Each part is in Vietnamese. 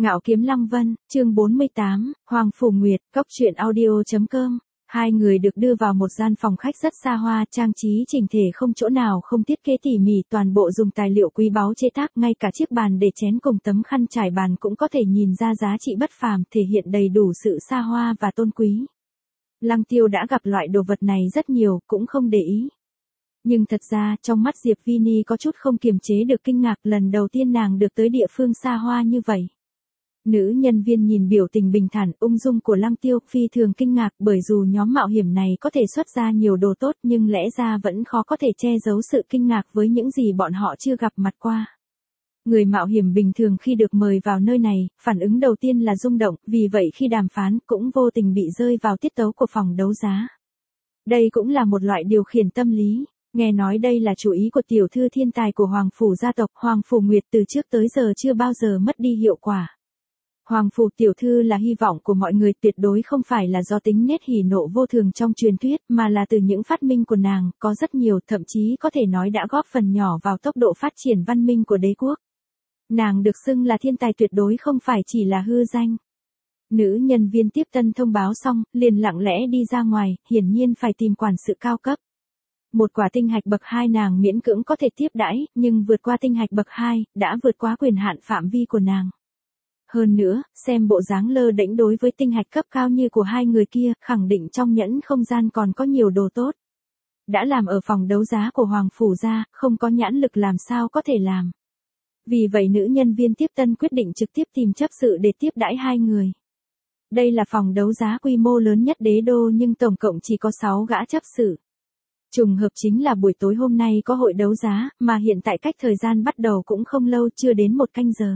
Ngạo Kiếm Lăng Vân, chương 48, Hoàng Phủ Nguyệt, Cốc truyện audio.com. Hai người được đưa vào một gian phòng khách rất xa hoa, trang trí chỉnh thể không chỗ nào không thiết kế tỉ mỉ, toàn bộ dùng tài liệu quý báu chế tác, ngay cả chiếc bàn để chén cùng tấm khăn trải bàn cũng có thể nhìn ra giá trị bất phàm, thể hiện đầy đủ sự xa hoa và tôn quý. Lăng Tiêu đã gặp loại đồ vật này rất nhiều, cũng không để ý. Nhưng thật ra, trong mắt Diệp Vini có chút không kiềm chế được kinh ngạc, lần đầu tiên nàng được tới địa phương xa hoa như vậy. Nữ nhân viên nhìn biểu tình bình thản, ung dung của Lăng Tiêu, phi thường kinh ngạc, bởi dù nhóm mạo hiểm này có thể xuất ra nhiều đồ tốt nhưng lẽ ra vẫn khó có thể che giấu sự kinh ngạc với những gì bọn họ chưa gặp mặt qua. Người mạo hiểm bình thường khi được mời vào nơi này, phản ứng đầu tiên là rung động, vì vậy khi đàm phán cũng vô tình bị rơi vào tiết tấu của phòng đấu giá. Đây cũng là một loại điều khiển tâm lý. Nghe nói đây là chủ ý của tiểu thư thiên tài của Hoàng Phủ gia tộc, Hoàng Phủ Nguyệt từ trước tới giờ chưa bao giờ mất đi hiệu quả. Hoàng Phủ tiểu thư là hy vọng của mọi người, tuyệt đối không phải là do tính nết hỉ nộ vô thường trong truyền thuyết, mà là từ những phát minh của nàng, có rất nhiều, thậm chí có thể nói đã góp phần nhỏ vào tốc độ phát triển văn minh của đế quốc. Nàng được xưng là thiên tài tuyệt đối không phải chỉ là hư danh. Nữ nhân viên tiếp tân thông báo xong, liền lặng lẽ đi ra ngoài, hiển nhiên phải tìm quản sự cao cấp. Một quả tinh hạch bậc 2 nàng miễn cưỡng có thể tiếp đãi, nhưng vượt qua tinh hạch bậc 2, đã vượt quá quyền hạn phạm vi của nàng. Hơn nữa, xem bộ dáng lơ đễnh đối với tinh hạch cấp cao như của hai người kia, khẳng định trong nhẫn không gian còn có nhiều đồ tốt. Đã làm ở phòng đấu giá của Hoàng Phủ gia, không có nhãn lực làm sao có thể làm. Vì vậy nữ nhân viên tiếp tân quyết định trực tiếp tìm chấp sự để tiếp đãi hai người. Đây là phòng đấu giá quy mô lớn nhất đế đô nhưng tổng cộng chỉ có 6 gã chấp sự. Trùng hợp chính là buổi tối hôm nay có hội đấu giá, mà hiện tại cách thời gian bắt đầu cũng không lâu, chưa đến 1 canh giờ.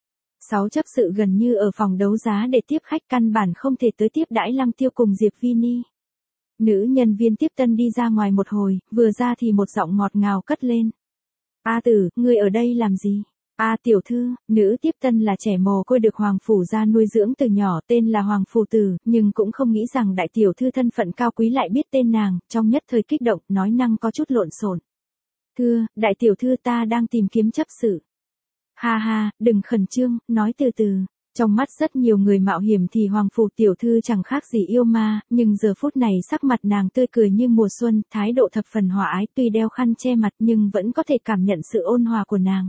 6 chấp sự gần như ở phòng đấu giá để tiếp khách, căn bản không thể tới tiếp đãi Lăng Tiêu cùng Diệp Vini. Nữ nhân viên tiếp tân đi ra ngoài một hồi, vừa ra thì một giọng ngọt ngào cất lên. A Tử, ngươi ở đây làm gì? A tiểu thư, nữ tiếp tân là trẻ mồ côi được Hoàng Phủ gia nuôi dưỡng từ nhỏ, tên là Hoàng Phủ Tử, nhưng cũng không nghĩ rằng đại tiểu thư thân phận cao quý lại biết tên nàng, trong nhất thời kích động, nói năng có chút lộn xộn. Thưa, đại tiểu thư ta đang tìm kiếm chấp sự. Ha ha, đừng khẩn trương, nói từ từ. Trong mắt rất nhiều người mạo hiểm thì Hoàng Phủ tiểu thư chẳng khác gì yêu ma, nhưng giờ phút này sắc mặt nàng tươi cười như mùa xuân, thái độ thập phần hòa ái, tuy đeo khăn che mặt nhưng vẫn có thể cảm nhận sự ôn hòa của nàng.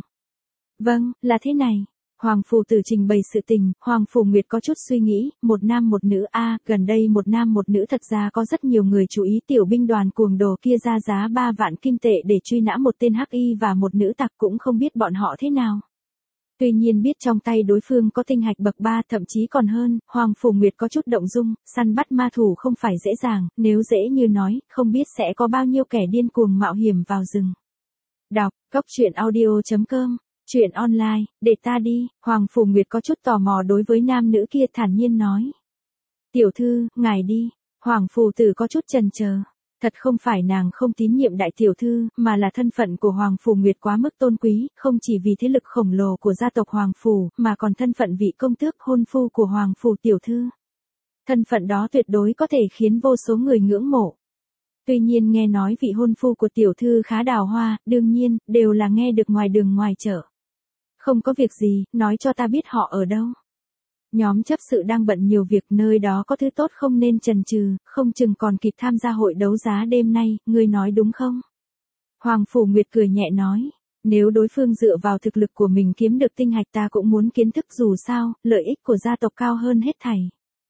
Vâng, là thế này. Hoàng Phủ Tử trình bày sự tình, Hoàng Phủ Nguyệt có chút suy nghĩ, một nam một nữ gần đây một nam một nữ, thật ra có rất nhiều người chú ý tiểu binh đoàn cuồng đồ kia ra giá 3 vạn kim tệ để truy nã một tên hắc y và một nữ tặc, cũng không biết bọn họ thế nào. Tuy nhiên biết trong tay đối phương có tinh hạch bậc 3 thậm chí còn hơn, Hoàng Phủ Nguyệt có chút động dung, săn bắt ma thủ không phải dễ dàng, nếu dễ như nói, không biết sẽ có bao nhiêu kẻ điên cuồng mạo hiểm vào rừng. Đọc, Cốc truyện audio.com. Chuyện online, để ta đi. Hoàng Phủ Nguyệt có chút tò mò đối với nam nữ kia, thản nhiên nói. Tiểu thư, ngài đi. Hoàng Phủ Tử có chút chần chờ. Thật không phải nàng không tín nhiệm đại tiểu thư, mà là thân phận của Hoàng Phủ Nguyệt quá mức tôn quý, không chỉ vì thế lực khổng lồ của gia tộc Hoàng Phủ, mà còn thân phận vị công tước hôn phu của Hoàng Phủ tiểu thư. Thân phận đó tuyệt đối có thể khiến vô số người ngưỡng mộ. Tuy nhiên nghe nói vị hôn phu của tiểu thư khá đào hoa, đương nhiên, đều là nghe được ngoài đường ngoài chợ. Không có việc gì, nói cho ta biết họ ở đâu. Nhóm chấp sự đang bận nhiều việc, nơi đó có thứ tốt không nên chần chừ, không chừng còn kịp tham gia hội đấu giá đêm nay, ngươi nói đúng không? Hoàng Phủ Nguyệt cười nhẹ nói, nếu đối phương dựa vào thực lực của mình kiếm được tinh hạch ta cũng muốn kiến thức, dù sao, lợi ích của gia tộc cao hơn hết thảy.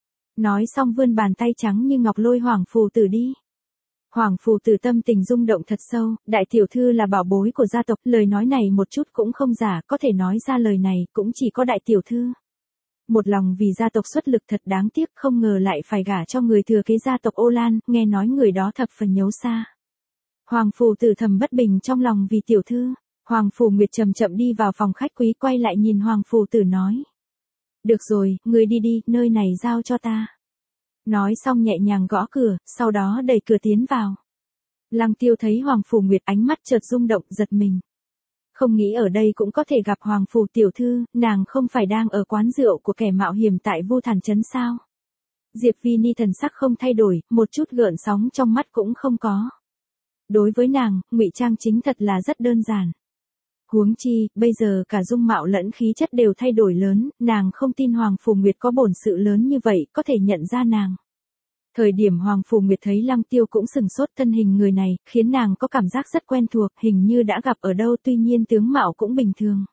Nói xong vươn bàn tay trắng như ngọc lôi Hoàng Phủ Tử đi. Hoàng Phủ Tử tâm tình rung động thật sâu, đại tiểu thư là bảo bối của gia tộc, lời nói này một chút cũng không giả, có thể nói ra lời này cũng chỉ có đại tiểu thư. Một lòng vì gia tộc xuất lực, thật đáng tiếc, không ngờ lại phải gả cho người thừa kế gia tộc Ô Lan, nghe nói người đó thập phần nhấu xa. Hoàng Phủ Tử thầm bất bình trong lòng vì tiểu thư. Hoàng Phủ Nguyệt chậm chậm đi vào phòng khách quý, quay lại nhìn Hoàng Phủ Tử nói. Được rồi, ngươi đi đi, nơi này giao cho ta. Nói xong nhẹ nhàng gõ cửa, sau đó đẩy cửa tiến vào. Lăng Tiêu thấy Hoàng Phủ Nguyệt, ánh mắt chợt rung động, giật mình. Không nghĩ ở đây cũng có thể gặp Hoàng Phủ tiểu thư, nàng không phải đang ở quán rượu của kẻ mạo hiểm tại Vu Thản Trấn sao? Diệp Vini thần sắc không thay đổi, một chút gợn sóng trong mắt cũng không có. Đối với nàng, ngụy trang chính thật là rất đơn giản. Huống chi, bây giờ cả dung mạo lẫn khí chất đều thay đổi lớn, nàng không tin Hoàng Phủ Nguyệt có bổn sự lớn như vậy, có thể nhận ra nàng. Thời điểm Hoàng Phủ Nguyệt thấy Lăng Tiêu cũng sừng sốt, thân hình người này, khiến nàng có cảm giác rất quen thuộc, hình như đã gặp ở đâu, tuy nhiên tướng mạo cũng bình thường.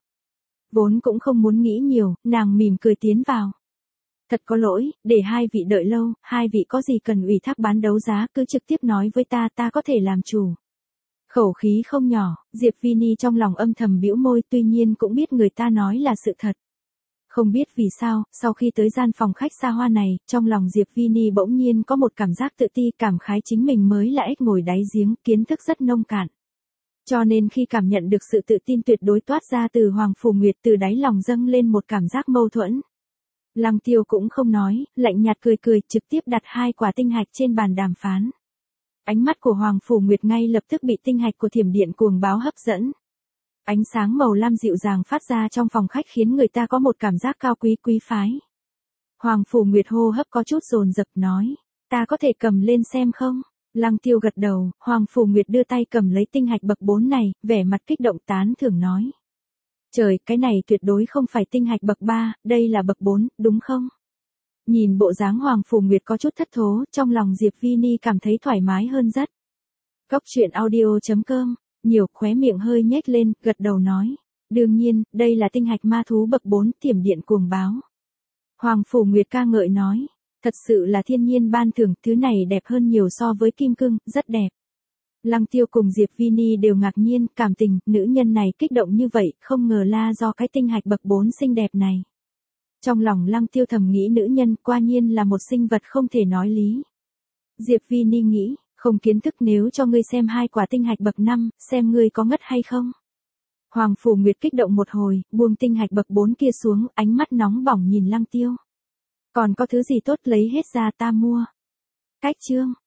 Vốn cũng không muốn nghĩ nhiều, nàng mỉm cười tiến vào. Thật có lỗi, để hai vị đợi lâu, hai vị có gì cần ủy thác bán đấu giá cứ trực tiếp nói với ta, ta có thể làm chủ. Khẩu khí không nhỏ, Diệp Vini trong lòng âm thầm bĩu môi, tuy nhiên cũng biết người ta nói là sự thật. Không biết vì sao, sau khi tới gian phòng khách xa hoa này, trong lòng Diệp Vini bỗng nhiên có một cảm giác tự ti, cảm khái chính mình mới là ếch ngồi đáy giếng, kiến thức rất nông cạn. Cho nên khi cảm nhận được sự tự tin tuyệt đối toát ra từ Hoàng Phủ Nguyệt, từ đáy lòng dâng lên một cảm giác mâu thuẫn. Lăng Tiêu cũng không nói, lạnh nhạt cười cười, trực tiếp đặt 2 quả tinh hạch trên bàn đàm phán. Ánh mắt của Hoàng Phủ Nguyệt ngay lập tức bị tinh hạch của thiểm điện cuồng báo hấp dẫn. Ánh sáng màu lam dịu dàng phát ra trong phòng khách khiến người ta có một cảm giác cao quý quý phái. Hoàng Phủ Nguyệt hô hấp có chút dồn dập nói, ta có thể cầm lên xem không? Lăng Tiêu gật đầu, Hoàng Phủ Nguyệt đưa tay cầm lấy tinh hạch bậc 4 này, vẻ mặt kích động tán thưởng nói. Trời, cái này tuyệt đối không phải tinh hạch bậc 3, đây là bậc 4, đúng không? Nhìn bộ dáng Hoàng Phủ Nguyệt có chút thất thố, trong lòng Diệp Vini cảm thấy thoải mái hơn rất. Cốc truyện audio.com, nhiều khóe miệng hơi nhếch lên, gật đầu nói. Đương nhiên, đây là tinh hạch ma thú bậc 4, thiểm điện cuồng báo. Hoàng Phủ Nguyệt ca ngợi nói. Thật sự là thiên nhiên ban thưởng, thứ này đẹp hơn nhiều so với kim cương, rất đẹp. Lăng Tiêu cùng Diệp Vini đều ngạc nhiên, cảm tình, nữ nhân này kích động như vậy, không ngờ là do cái tinh hạch bậc 4 xinh đẹp này. Trong lòng Lăng Tiêu thầm nghĩ nữ nhân quả nhiên là một sinh vật không thể nói lý. Diệp Vini nghĩ, không kiến thức nếu cho ngươi xem 2 quả tinh hạch bậc 5, xem ngươi có ngất hay không. Hoàng Phủ Nguyệt kích động một hồi, buông tinh hạch bậc 4 kia xuống, ánh mắt nóng bỏng nhìn Lăng Tiêu. Còn có thứ gì tốt lấy hết ra ta mua. Cách chương.